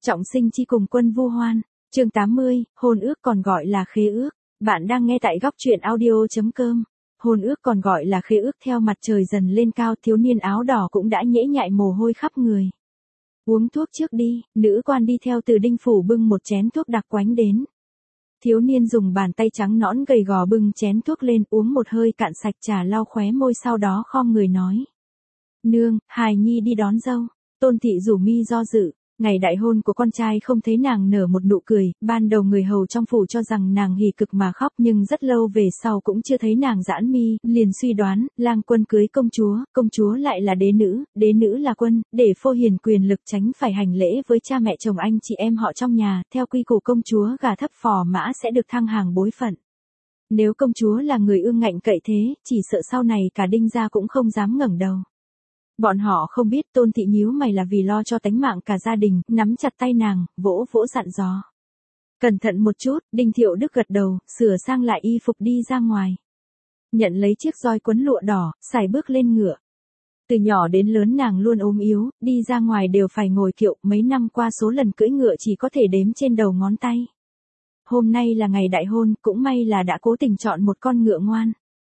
Trọng sinh chi cùng quân vu hoan, chương 80, hôn ước còn gọi là khế ước. Bạn đang nghe tại góc truyện audio.com. Hôn ước còn gọi là khế ước. Theo mặt trời dần lên cao, thiếu niên áo đỏ cũng đã nhễ nhại mồ hôi khắp người. Uống thuốc trước đi, nữ quan đi theo từ Đinh phủ bưng một chén thuốc đặc quánh đến. Thiếu niên dùng bàn tay trắng nõn gầy gò bưng chén thuốc lên, uống một hơi cạn sạch, trà lau khóe môi, sau đó khom người nói: Nương, hài nhi đi đón dâu. Tôn thị rủ mi do dự. Ngày đại hôn của con trai không thấy nàng nở một nụ cười, ban đầu người hầu trong phủ cho rằng nàng hỉ cực mà khóc, nhưng rất lâu về sau cũng chưa thấy nàng giãn mi, liền suy đoán, lang quân cưới công chúa lại là đế nữ là quân, để phô hiền quyền lực tránh phải hành lễ với cha mẹ chồng anh chị em họ trong nhà, theo quy củ công chúa gả thấp phò mã sẽ được thăng hàng bối phận. Nếu công chúa là người ương ngạnh cậy thế, chỉ sợ sau này cả Đinh gia cũng không dám ngẩng đầu. Bọn họ không biết Tôn thị nhíu mày là vì lo cho tánh mạng cả gia đình, nắm chặt tay nàng, vỗ vỗ dặn dò. Cẩn thận một chút. Đinh Thiệu Đức gật đầu, sửa sang lại y phục đi ra ngoài. Nhận lấy chiếc roi quấn lụa đỏ, sải bước lên ngựa. Từ nhỏ đến lớn nàng luôn ốm yếu, đi ra ngoài đều phải ngồi kiệu, mấy năm qua số lần cưỡi ngựa chỉ có thể đếm trên đầu ngón tay. Hôm nay là ngày đại hôn, cũng may là đã cố tình chọn một con ngựa ngoan.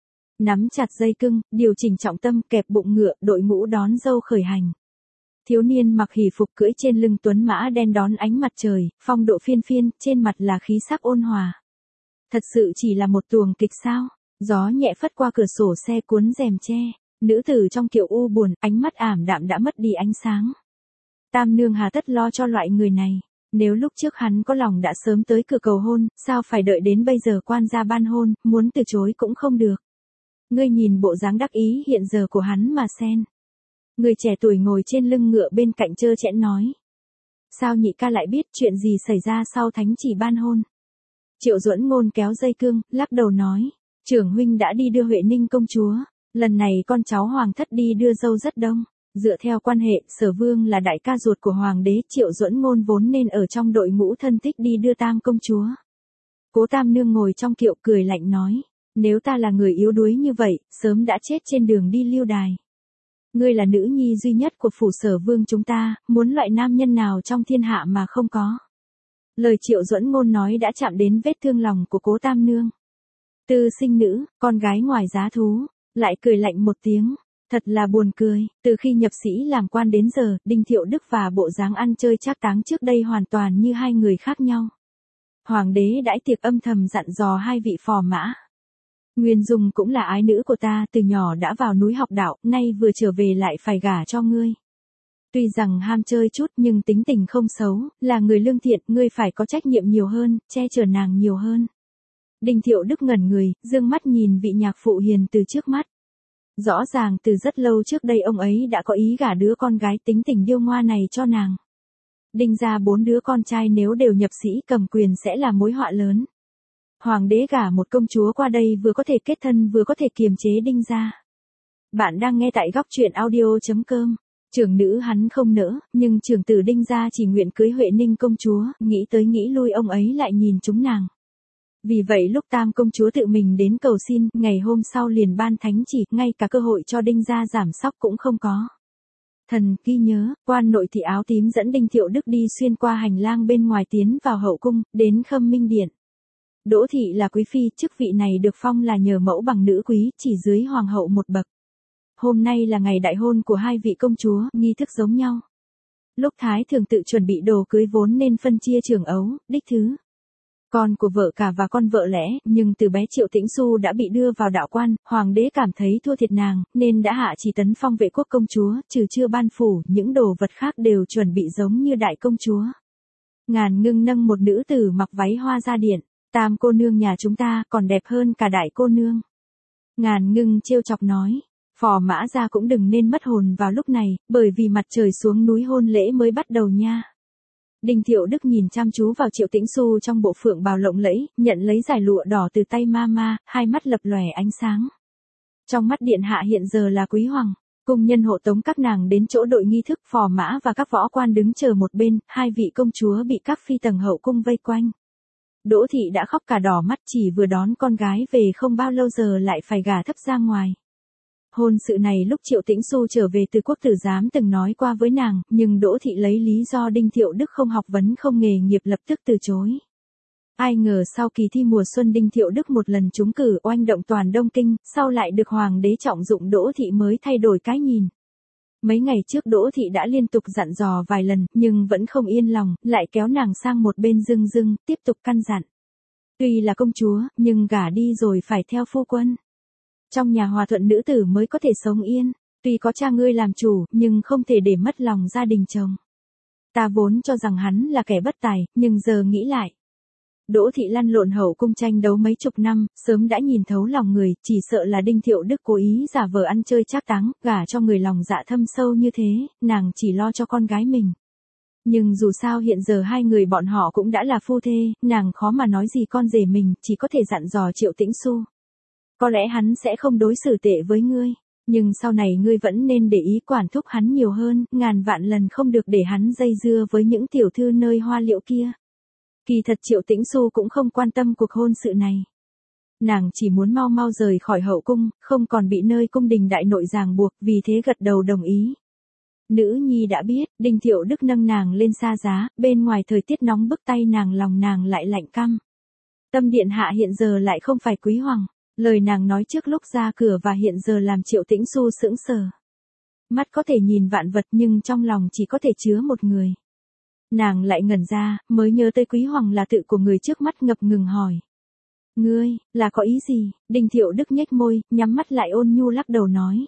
Nắm chặt dây cưng, điều chỉnh trọng tâm, kẹp bụng ngựa, đội ngũ đón dâu khởi hành. Thiếu niên mặc hỷ phục cưỡi trên lưng tuấn mã đen đón ánh mặt trời, phong độ phiên phiên, trên mặt là khí sắc ôn hòa. Thật sự chỉ là một tuồng kịch sao? Gió nhẹ phất qua cửa sổ xe cuốn rèm che, nữ tử trong kiệu u buồn, ánh mắt ảm đạm đã mất đi ánh sáng. Tam nương hà tất lo cho loại người này. Nếu lúc trước hắn có lòng đã sớm tới cửa cầu hôn, sao phải đợi đến bây giờ quan gia ban hôn, muốn từ chối cũng không được. Ngươi nhìn bộ dáng đắc ý hiện giờ của hắn mà xem. Người trẻ tuổi ngồi trên lưng ngựa bên cạnh trơ trẽn nói. Sao nhị ca lại biết chuyện gì xảy ra sau thánh chỉ ban hôn? Triệu Duẫn Ngôn kéo dây cương, lắc đầu nói. Trưởng huynh đã đi đưa Huệ Ninh công chúa. Lần này con cháu hoàng thất đi đưa dâu rất đông. Dựa theo quan hệ, Sở Vương là đại ca ruột của hoàng đế, Triệu Duẫn Ngôn vốn nên ở trong đội ngũ thân thích đi đưa Tam công chúa. Cố Tam nương ngồi trong kiệu cười lạnh nói. Nếu ta là người yếu đuối như vậy, sớm đã chết trên đường đi lưu đài. Ngươi là nữ nhi duy nhất của phủ Sở Vương chúng ta, muốn loại nam nhân nào trong thiên hạ mà không có. Lời Triệu Duẫn Ngôn nói đã chạm đến vết thương lòng của Cố Tam nương. Tư sinh nữ, con gái ngoài giá thú, lại cười lạnh một tiếng. Thật là buồn cười, từ khi nhập sĩ làm quan đến giờ, Đinh Thiệu Đức và bộ dáng ăn chơi trác táng trước đây hoàn toàn như hai người khác nhau. Hoàng đế đãi tiệc âm thầm dặn dò hai vị phò mã. Nguyên Dung cũng là ái nữ của ta, từ nhỏ đã vào núi học đạo, nay vừa trở về lại phải gả cho ngươi. Tuy rằng ham chơi chút nhưng tính tình không xấu, là người lương thiện, ngươi phải có trách nhiệm nhiều hơn, che chở nàng nhiều hơn. Đinh Thiệu Đức ngẩn người, dương mắt nhìn vị nhạc phụ hiền từ trước mắt. Rõ ràng từ rất lâu trước đây ông ấy đã có ý gả đứa con gái tính tình điêu ngoa này cho nàng. Đinh gia 4 đứa con trai nếu đều nhập sĩ cầm quyền sẽ là mối họa lớn. Hoàng đế gả một công chúa qua đây vừa có thể kết thân vừa có thể kiềm chế Đinh gia. Bạn đang nghe tại góc truyện audio.com. Trưởng nữ hắn không nỡ, nhưng trưởng tử Đinh gia chỉ nguyện cưới Huệ Ninh công chúa, nghĩ tới nghĩ lui ông ấy lại nhìn chúng nàng. Vì vậy lúc Tam công chúa tự mình đến cầu xin, ngày hôm sau liền ban thánh chỉ, ngay cả cơ hội cho Đinh gia giảm sóc cũng không có. Thần ghi nhớ, quan nội thị áo tím dẫn Đinh Thiệu Đức đi xuyên qua hành lang bên ngoài tiến vào hậu cung, đến Khâm Minh Điện. Đỗ thị là quý phi, chức vị này được phong là nhờ mẫu bằng nữ quý, chỉ dưới hoàng hậu một bậc. Hôm nay là ngày đại hôn của hai vị công chúa, nghi thức giống nhau. Lúc Thái thường tự chuẩn bị đồ cưới vốn nên phân chia trưởng ấu, đích thứ. Con của vợ cả và con vợ lẽ, nhưng từ bé Triệu Tĩnh Xu đã bị đưa vào đạo quan, hoàng đế cảm thấy thua thiệt nàng, nên đã hạ chỉ tấn phong vệ quốc công chúa, trừ chưa ban phủ, những đồ vật khác đều chuẩn bị giống như đại công chúa. Ngàn Ngưng nâng một nữ tử mặc váy hoa ra điện. Tam cô nương nhà chúng ta còn đẹp hơn cả đại cô nương. Ngàn Ngưng trêu chọc nói. Phò mã gia cũng đừng nên mất hồn vào lúc này, bởi vì mặt trời xuống núi hôn lễ mới bắt đầu nha. Đinh Thiệu Đức nhìn chăm chú vào Triệu Tĩnh Xu trong bộ phượng bào lộng lẫy, nhận lấy dải lụa đỏ từ tay mama, hai mắt lập lòe ánh sáng. Trong mắt điện hạ hiện giờ là quý hoàng, cung nhân hộ tống các nàng đến chỗ đội nghi thức, phò mã và các võ quan đứng chờ một bên, hai vị công chúa bị các phi tầng hậu cung vây quanh. Đỗ thị đã khóc cả đỏ mắt, chỉ vừa đón con gái về không bao lâu giờ lại phải gả thấp ra ngoài. Hôn sự này lúc Triệu Tĩnh Xu trở về từ quốc tử giám từng nói qua với nàng, nhưng Đỗ Thị lấy lý do Đinh Thiệu Đức không học vấn không nghề nghiệp lập tức từ chối. Ai ngờ sau kỳ thi mùa xuân Đinh Thiệu Đức một lần trúng cử oanh động toàn Đông Kinh, sau lại được Hoàng đế trọng dụng Đỗ Thị mới thay đổi cái nhìn. Mấy ngày trước Đỗ Thị đã liên tục dặn dò vài lần, nhưng vẫn không yên lòng, lại kéo nàng sang một bên dưng, tiếp tục căn dặn. Tuy là công chúa, nhưng gả đi rồi phải theo phu quân. Trong nhà hòa thuận nữ tử mới có thể sống yên, tuy có cha ngươi làm chủ, nhưng không thể để mất lòng gia đình chồng. Ta vốn cho rằng hắn là kẻ bất tài, nhưng giờ nghĩ lại. Đỗ Thị lăn lộn hậu cung tranh đấu mấy chục năm, sớm đã nhìn thấu lòng người, chỉ sợ là Đinh Thiệu Đức cố ý giả vờ ăn chơi trác táng, gả cho người lòng dạ thâm sâu như thế, nàng chỉ lo cho con gái mình. Nhưng dù sao hiện giờ hai người bọn họ cũng đã là phu thê, nàng khó mà nói gì con rể mình, chỉ có thể dặn dò Triệu Tĩnh Xu. Có lẽ hắn sẽ không đối xử tệ với ngươi, nhưng sau này ngươi vẫn nên để ý quản thúc hắn nhiều hơn, ngàn vạn lần không được để hắn dây dưa với những tiểu thư nơi Hoa Liệu kia. Kỳ thật Triệu Tĩnh Xu cũng không quan tâm cuộc hôn sự này. Nàng chỉ muốn mau mau rời khỏi hậu cung, không còn bị nơi cung đình đại nội ràng buộc, vì thế gật đầu đồng ý. Nữ nhi đã biết, Đinh Thiệu Đức nâng nàng lên xa giá, bên ngoài thời tiết nóng bức tay nàng lòng nàng lại lạnh căm. Tâm điện hạ hiện giờ lại không phải quý hoàng, lời nàng nói trước lúc ra cửa và hiện giờ làm Triệu Tĩnh Xu sững sờ. Mắt có thể nhìn vạn vật nhưng trong lòng chỉ có thể chứa một người. Nàng lại ngẩn ra, mới nhớ tới quý hoàng là tự của người trước mắt ngập ngừng hỏi. Ngươi, là có ý gì? Đinh Thiệu Đức nhếch môi, nhắm mắt lại ôn nhu lắc đầu nói.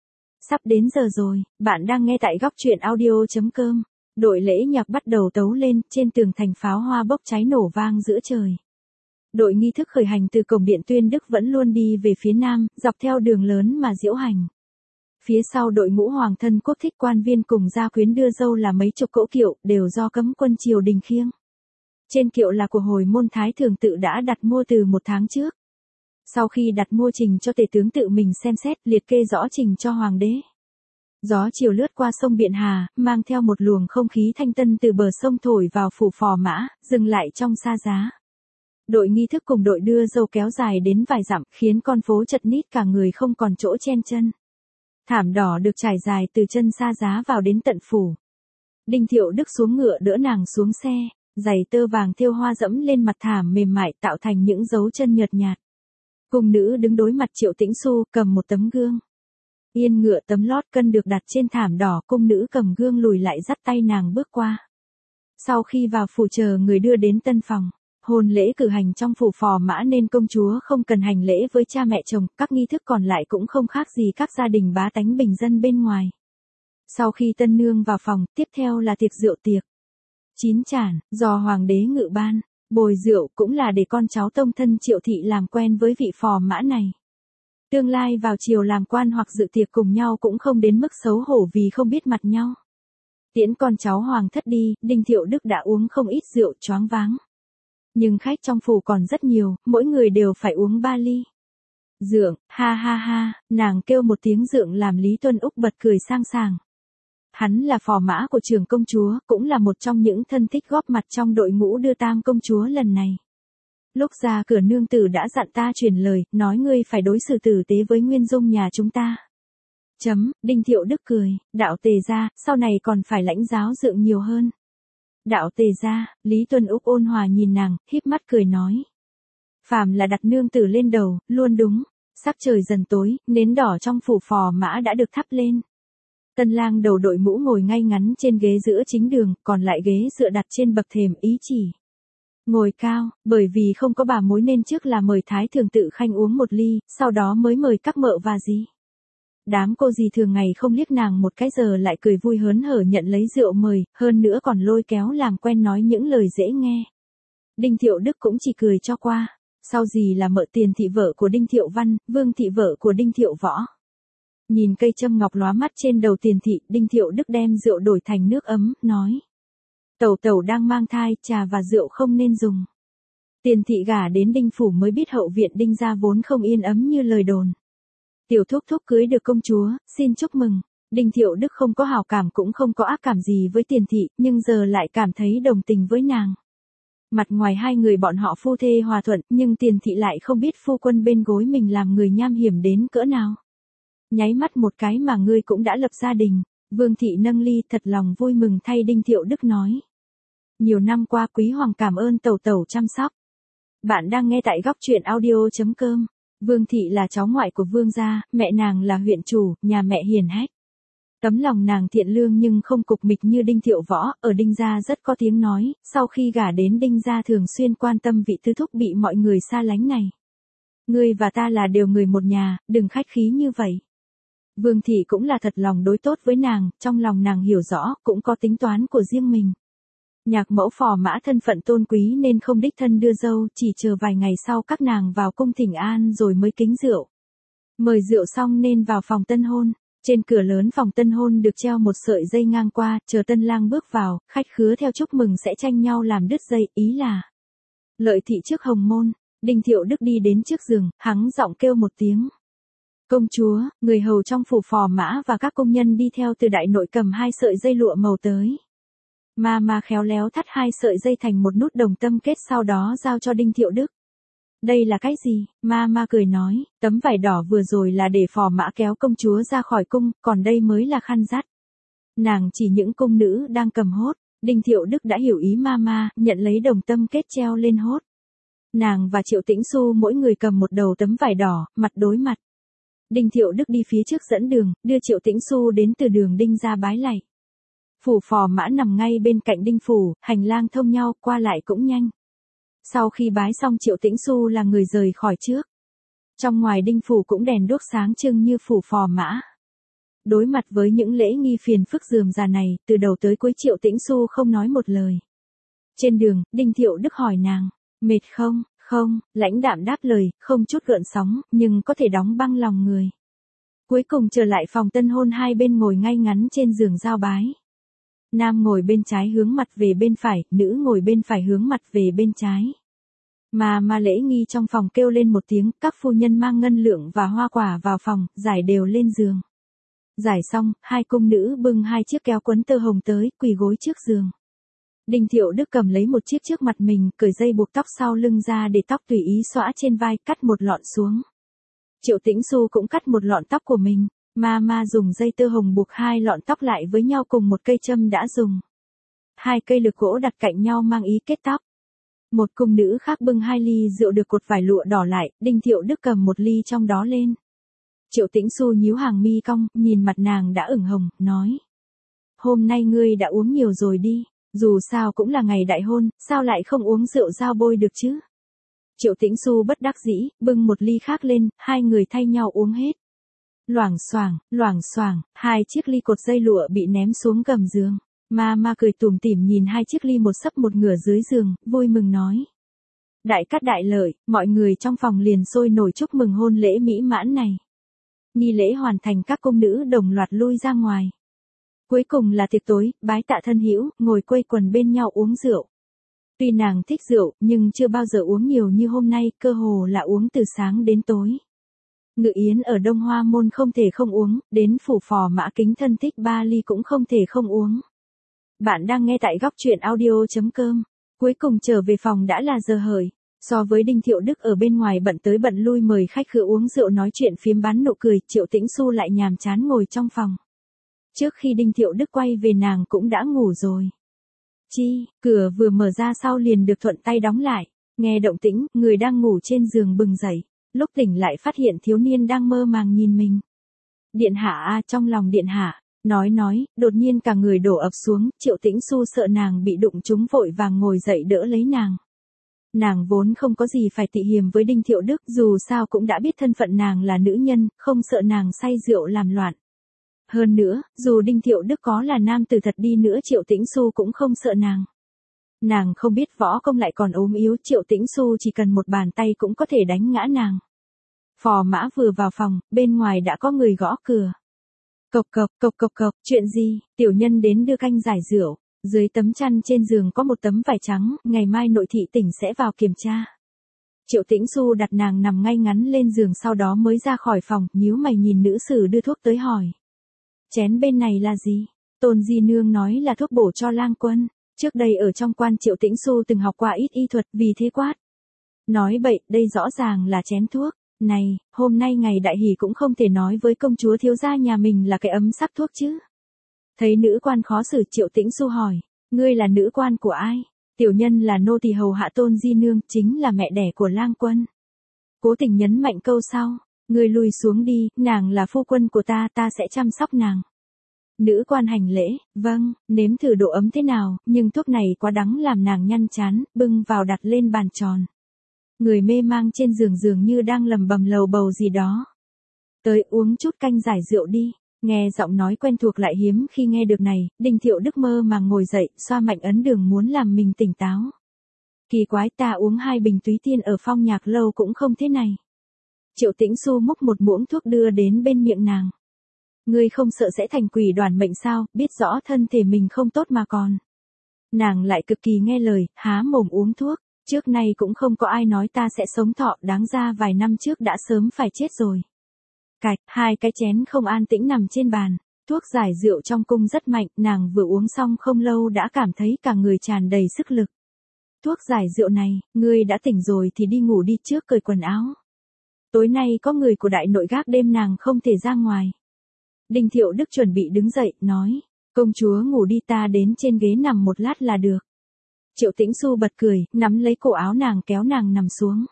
Sắp đến giờ rồi, bạn đang nghe tại góc truyện audio.com. Đội lễ nhạc bắt đầu tấu lên, trên tường thành pháo hoa bốc cháy nổ vang giữa trời. Đội nghi thức khởi hành từ cổng điện Tuyên Đức vẫn luôn đi về phía nam, dọc theo đường lớn mà diễu hành. Phía sau đội ngũ hoàng thân quốc thích quan viên cùng gia quyến đưa dâu là mấy chục cỗ kiệu, đều do cấm quân triều đình khiêng. Trên kiệu là của hồi môn thái thường tự đã đặt mua từ một tháng trước. Sau khi đặt mua trình cho tể tướng tự mình xem xét, liệt kê rõ trình cho hoàng đế. Gió chiều lướt qua sông Biện Hà, mang theo một luồng không khí thanh tân từ bờ sông thổi vào phủ Phò Mã, dừng lại trong xa giá. Đội nghi thức cùng đội đưa dâu kéo dài đến vài dặm, khiến con phố chật ních cả người không còn chỗ chen chân. Thảm đỏ được trải dài từ chân xa giá vào đến tận phủ. Đinh Thiệu Đức xuống ngựa đỡ nàng xuống xe, giày tơ vàng thêu hoa dẫm lên mặt thảm mềm mại tạo thành những dấu chân nhợt nhạt. Cung nữ đứng đối mặt Triệu Tĩnh Xu, cầm một tấm gương. Yên ngựa tấm lót cân được đặt trên thảm đỏ, cung nữ cầm gương lùi lại dắt tay nàng bước qua. Sau khi vào phủ chờ người đưa đến tân phòng, hôn lễ cử hành trong phủ Phò Mã nên công chúa không cần hành lễ với cha mẹ chồng, các nghi thức còn lại cũng không khác gì các gia đình bá tánh bình dân bên ngoài. Sau khi tân nương vào phòng, tiếp theo là tiệc rượu tiệc. Chín chản, do hoàng đế ngự ban, bồi rượu cũng là để con cháu tông thân Triệu thị làm quen với vị Phò Mã này. Tương lai vào triều làm quan hoặc dự tiệc cùng nhau cũng không đến mức xấu hổ vì không biết mặt nhau. Tiễn con cháu hoàng thất đi, Đinh Thiệu Đức đã uống không ít rượu choáng váng. Nhưng khách trong phủ còn rất nhiều, mỗi người đều phải uống 3 ly. Dượng, ha ha ha, nàng kêu một tiếng dượng làm Lý Tuân Úc bật cười sang sảng. Hắn là phò mã của trưởng công chúa, cũng là một trong những thân thích góp mặt trong đội ngũ đưa tang công chúa lần này. Lúc ra cửa nương tử đã dặn ta truyền lời, nói ngươi phải đối xử tử tế với Nguyên Dung nhà chúng ta. Đinh Thiệu Đức cười, đạo Tề gia, sau này còn phải lãnh giáo dượng nhiều hơn. Đạo Tề gia, Lý Tuân Úc ôn hòa nhìn nàng, híp mắt cười nói. Phàm là đặt nương tử lên đầu, luôn đúng. Sắc trời dần tối, nến đỏ trong phủ phò mã đã được thắp lên. Tân lang đầu đội mũ ngồi ngay ngắn trên ghế giữa chính đường, còn lại ghế dựa đặt trên bậc thềm, ý chỉ. Ngồi cao, bởi vì không có bà mối nên trước là mời thái thường tự khanh uống một ly, sau đó mới mời các mợ và dì. Đám cô dì thường ngày không liếc nàng một cái giờ lại cười vui hớn hở nhận lấy rượu mời, hơn nữa còn lôi kéo làm quen nói những lời dễ nghe. Đinh Thiệu Đức cũng chỉ cười cho qua, sau dì là mợ Tiền thị vợ của Đinh Thiệu Văn, Vương thị vợ của Đinh Thiệu Võ. Nhìn cây châm ngọc lóa mắt trên đầu Tiền thị, Đinh Thiệu Đức đem rượu đổi thành nước ấm, nói. Tẩu tẩu đang mang thai, trà và rượu không nên dùng. Tiền thị gả đến Đinh phủ mới biết hậu viện Đinh gia vốn không yên ấm như lời đồn. Tiểu thúc thúc cưới được công chúa, xin chúc mừng. Đinh Thiệu Đức không có hảo cảm cũng không có ác cảm gì với Tiền thị, nhưng giờ lại cảm thấy đồng tình với nàng. Mặt ngoài hai người bọn họ phu thê hòa thuận, nhưng Tiền thị lại không biết phu quân bên gối mình làm người nham hiểm đến cỡ nào. Nháy mắt một cái mà ngươi cũng đã lập gia đình. Vương thị nâng ly thật lòng vui mừng thay Đinh Thiệu Đức nói. Nhiều năm qua quý hoàng cảm ơn tẩu tẩu chăm sóc. Bạn đang nghe tại góc truyện audio.com. Vương thị là cháu ngoại của Vương gia, mẹ nàng là huyện chủ, nhà mẹ hiền hách. Tấm lòng nàng thiện lương nhưng không cục mịch như Đinh Thiệu Võ, ở Đinh gia rất có tiếng nói, sau khi gả đến Đinh gia thường xuyên quan tâm vị tứ thúc bị mọi người xa lánh này. Ngươi và ta là đều người một nhà, đừng khách khí như vậy. Vương thị cũng là thật lòng đối tốt với nàng, trong lòng nàng hiểu rõ, cũng có tính toán của riêng mình. Nhạc mẫu Phò Mã thân phận tôn quý nên không đích thân đưa dâu, chỉ chờ vài ngày sau các nàng vào cung thỉnh an rồi mới kính rượu. Mời rượu xong nên vào phòng tân hôn. Trên cửa lớn phòng tân hôn được treo một sợi dây ngang qua, chờ tân lang bước vào, khách khứa theo chúc mừng sẽ tranh nhau làm đứt dây, ý là lợi thị trước hồng môn. Đinh Thiệu Đức đi đến trước giường, hắng giọng kêu một tiếng. Công chúa, người hầu trong phủ Phò Mã và các công nhân đi theo từ đại nội cầm 2 sợi dây lụa màu tới. Ma khéo léo thắt 2 sợi dây thành một nút đồng tâm kết, sau đó giao cho Đinh Thiệu Đức. Đây là cái gì? Ma cười nói, tấm vải đỏ vừa rồi là để Phò Mã kéo công chúa ra khỏi cung, còn đây mới là khăn dắt. Nàng chỉ những cung nữ đang cầm hốt. Đinh Thiệu Đức đã hiểu ý ma, nhận lấy đồng tâm kết treo lên hốt. Nàng và Triệu Tĩnh Xu mỗi người cầm một đầu tấm vải đỏ, mặt đối mặt. Đinh Thiệu Đức đi phía trước dẫn đường, đưa Triệu Tĩnh Xu đến từ đường Đinh ra bái lạy. Phủ Phò Mã nằm ngay bên cạnh Đinh phủ, hành lang thông nhau, qua lại cũng nhanh. Sau khi bái xong Triệu Tĩnh Xu là người rời khỏi trước. Trong ngoài Đinh phủ cũng đèn đuốc sáng trưng như phủ Phò Mã. Đối mặt với những lễ nghi phiền phức rườm rà này, từ đầu tới cuối Triệu Tĩnh Xu không nói một lời. Trên đường, Đinh Thiệu Đức hỏi nàng, mệt không? Không, lãnh đạm đáp lời, không chút gợn sóng, nhưng có thể đóng băng lòng người. Cuối cùng trở lại phòng tân hôn, hai bên ngồi ngay ngắn trên giường giao bái. Nam ngồi bên trái hướng mặt về bên phải, nữ ngồi bên phải hướng mặt về bên trái. Mà lễ nghi trong phòng kêu lên một tiếng, các phu nhân mang ngân lượng và hoa quả vào phòng, giải đều lên giường. Giải xong, hai cung nữ bưng 2 chiếc kéo quấn tơ hồng tới, quỳ gối trước giường. Đinh Thiệu Đức cầm lấy một chiếc trước mặt mình, cởi dây buộc tóc sau lưng ra để tóc tùy ý xõa trên vai, cắt một lọn xuống. Triệu Tĩnh Xu cũng cắt một lọn tóc của mình. Ma dùng dây tơ hồng buộc 2 lọn tóc lại với nhau cùng một cây châm đã dùng. 2 cây lược gỗ đặt cạnh nhau mang ý kết tóc. Một cung nữ khác bưng 2 ly rượu được cột vải lụa đỏ lại, Đinh Thiệu Đức cầm một ly trong đó lên. Triệu Tĩnh Xu nhíu hàng mi cong, nhìn mặt nàng đã ửng hồng, nói. Hôm nay ngươi đã uống nhiều rồi đi, dù sao cũng là ngày đại hôn, sao lại không uống rượu giao bôi được chứ? Triệu Tĩnh Xu bất đắc dĩ, bưng một ly khác lên, 2 người thay nhau uống hết. Loảng xoảng, 2 chiếc ly cột dây lụa bị ném xuống gầm giường. Ma cười tủm tỉm nhìn 2 chiếc ly một sấp một ngửa dưới giường, vui mừng nói. Đại cát đại lợi, mọi người trong phòng liền sôi nổi chúc mừng hôn lễ mỹ mãn này. Nghi lễ hoàn thành, các công nữ đồng loạt lui ra ngoài. Cuối cùng là tiệc tối, bái tạ thân hữu, ngồi quây quần bên nhau uống rượu. Tuy nàng thích rượu, nhưng chưa bao giờ uống nhiều như hôm nay, cơ hồ là uống từ sáng đến tối. Ngự yến ở Đông Hoa Môn không thể không uống, đến phủ Phò Mã kính thân thích 3 ly cũng không thể không uống. Bạn đang nghe tại góc truyện audio.com. Cuối cùng trở về phòng đã là giờ hởi. So với Đinh Thiệu Đức ở bên ngoài bận tới bận lui mời khách khứa uống rượu nói chuyện phiếm bán nụ cười, Triệu Tĩnh Xu lại nhàm chán ngồi trong phòng. Trước khi Đinh Thiệu Đức quay về nàng cũng đã ngủ rồi. Cửa vừa mở ra sau liền được thuận tay đóng lại. Nghe động tĩnh, người đang ngủ trên giường bừng dậy. Lúc tỉnh lại phát hiện thiếu niên đang mơ màng nhìn mình. Điện hạ trong lòng điện hạ, nói, đột nhiên cả người đổ ập xuống, Triệu Tĩnh Xu sợ nàng bị đụng trúng vội vàng ngồi dậy đỡ lấy nàng. Nàng vốn không có gì phải tị hiềm với Đinh Thiệu Đức, dù sao cũng đã biết thân phận nàng là nữ nhân, không sợ nàng say rượu làm loạn. Hơn nữa, dù Đinh Thiệu Đức có là nam tử thật đi nữa Triệu Tĩnh Xu cũng không sợ nàng. Nàng không biết võ công lại còn ốm yếu, Triệu Tĩnh Xu chỉ cần một bàn tay cũng có thể đánh ngã nàng. Phò Mã vừa vào phòng, bên ngoài đã có người gõ cửa. Cộc, chuyện gì? Tiểu nhân đến đưa canh giải rượu. Dưới tấm chăn trên giường có một tấm vải trắng, ngày mai nội thị tỉnh sẽ vào kiểm tra. Triệu Tĩnh Xu đặt nàng nằm ngay ngắn lên giường, sau đó mới ra khỏi phòng, nhíu mày nhìn nữ sử đưa thuốc tới hỏi. Chén bên này là gì? Tôn Di Nương nói là thuốc bổ cho lang quân. Trước đây ở trong quan Triệu Tĩnh Xu từng học qua ít y thuật, vì thế quát. Nói bậy, đây rõ ràng là chén thuốc. Này, hôm nay ngày đại hỷ cũng không thể nói với công chúa thiếu gia nhà mình là cái ấm sắc thuốc chứ. Thấy nữ quan khó xử Triệu Tĩnh Xu hỏi, ngươi là nữ quan của ai? Tiểu nhân là nô tỳ hầu hạ Tôn di nương, chính là mẹ đẻ của Lang Quân. Cố Tình nhấn mạnh câu sau, ngươi lùi xuống đi, nàng là phu quân của ta, ta sẽ chăm sóc nàng. Nữ quan hành lễ, vâng, nếm thử độ ấm thế nào, nhưng thuốc này quá đắng làm nàng nhăn chán, bưng vào đặt lên bàn tròn. Người mê mang trên giường dường như đang lầm bầm lầu bầu gì đó. Tới uống chút canh giải rượu đi. Nghe giọng nói quen thuộc lại hiếm khi nghe được này, Đinh Thiệu Đức mơ màng ngồi dậy, xoa mạnh ấn đường muốn làm mình tỉnh táo. Kỳ quái, ta uống 2 bình Túy Tiên ở Phong Nhạc lâu cũng không thế này. Triệu Tĩnh Xu múc một muỗng thuốc đưa đến bên miệng nàng. Ngươi không sợ sẽ thành quỷ đoản mệnh sao, biết rõ thân thể mình không tốt mà còn. Nàng lại cực kỳ nghe lời, há mồm uống thuốc, trước nay cũng không có ai nói ta sẽ sống thọ, đáng ra vài năm trước đã sớm phải chết rồi. Cạch, 2 cái chén không an tĩnh nằm trên bàn, thuốc giải rượu trong cung rất mạnh, nàng vừa uống xong không lâu đã cảm thấy cả người tràn đầy sức lực. Thuốc giải rượu này, ngươi đã tỉnh rồi thì đi ngủ đi trước cởi quần áo. Tối nay có người của đại nội gác đêm nàng không thể ra ngoài. Đinh Thiệu Đức chuẩn bị đứng dậy, nói, công chúa ngủ đi ta đến trên ghế nằm một lát là được. Triệu Tĩnh Xu bật cười, nắm lấy cổ áo nàng kéo nàng nằm xuống.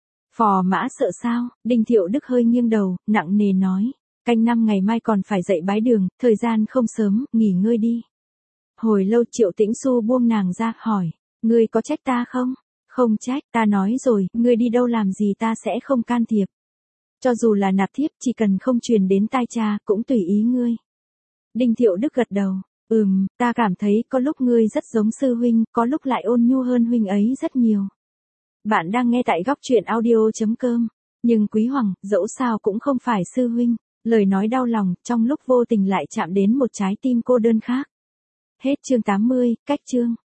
Phò mã sợ sao, Đinh Thiệu Đức hơi nghiêng đầu, nặng nề nói, canh 5 ngày mai còn phải dậy bái đường, thời gian không sớm, nghỉ ngơi đi. Hồi lâu Triệu Tĩnh Xu buông nàng ra, hỏi, ngươi có trách ta không? Không trách, ta nói rồi, ngươi đi đâu làm gì ta sẽ không can thiệp. Cho dù là nạp thiếp, chỉ cần không truyền đến tai cha, cũng tùy ý ngươi. Đinh Thiệu Đức gật đầu, ta cảm thấy có lúc ngươi rất giống sư huynh, có lúc lại ôn nhu hơn huynh ấy rất nhiều. Bạn đang nghe tại góc truyện audio.com. Nhưng Quý Hoàng, dẫu sao cũng không phải sư huynh. Lời nói đau lòng, trong lúc vô tình lại chạm đến một trái tim cô đơn khác. Hết chương 80, cách chương.